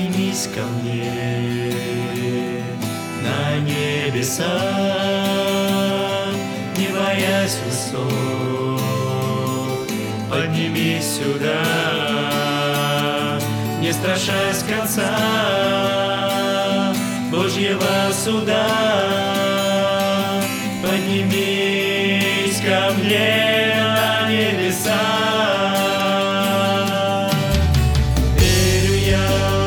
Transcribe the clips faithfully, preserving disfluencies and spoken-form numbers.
поднимись ко мне на небеса, не боясь высот, поднимись сюда, не страшась конца Божьего суда. Поднимись ко мне на небеса. Верю я,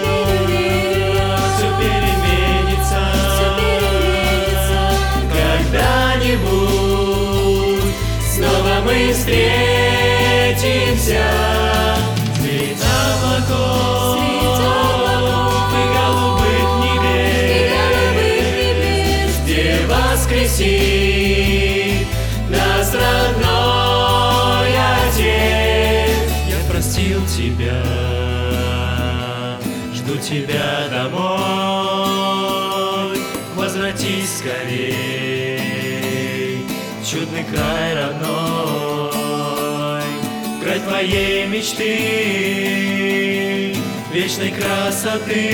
все переменится, когда-нибудь снова мы встретимся. Средь облаков и голубых небес, где воскресит нас родной Отец. Я простил тебя, жду тебя домой. Возвратись скорей в чудный край родной, край твоей мечты, вечной красоты,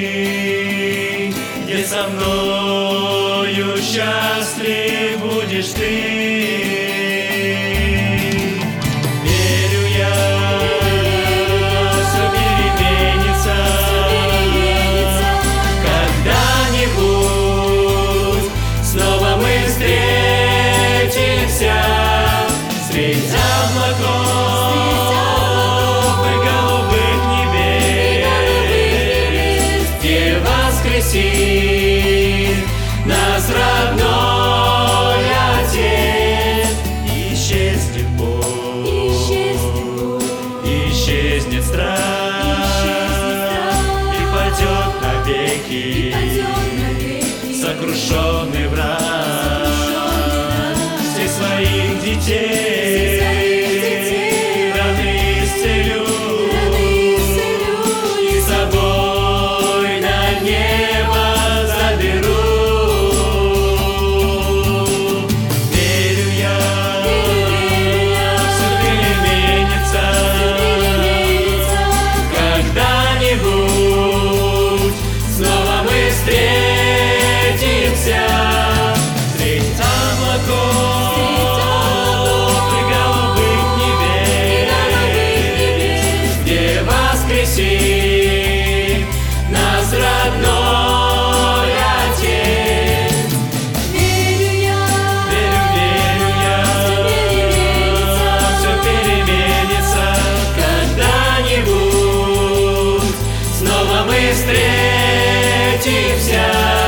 где со мною счастлив будешь ты. Верю я, все переменится, когда-нибудь снова мы встретимся средь облаков и голубых небес, где воскресит нас родной Отец. Исчезнет боль, исчезнет страх, и падет навеки сокрушенный враг. Всех своих детей раны исцелю, и с собой на небо заберу. Верю я, все переменится, когда-нибудь снова мы встретимся средь облаков и голубых небес, где воскресит нас родной Отец. Верю я, Верю, верю я, все переменится, когда-нибудь снова мы встретимся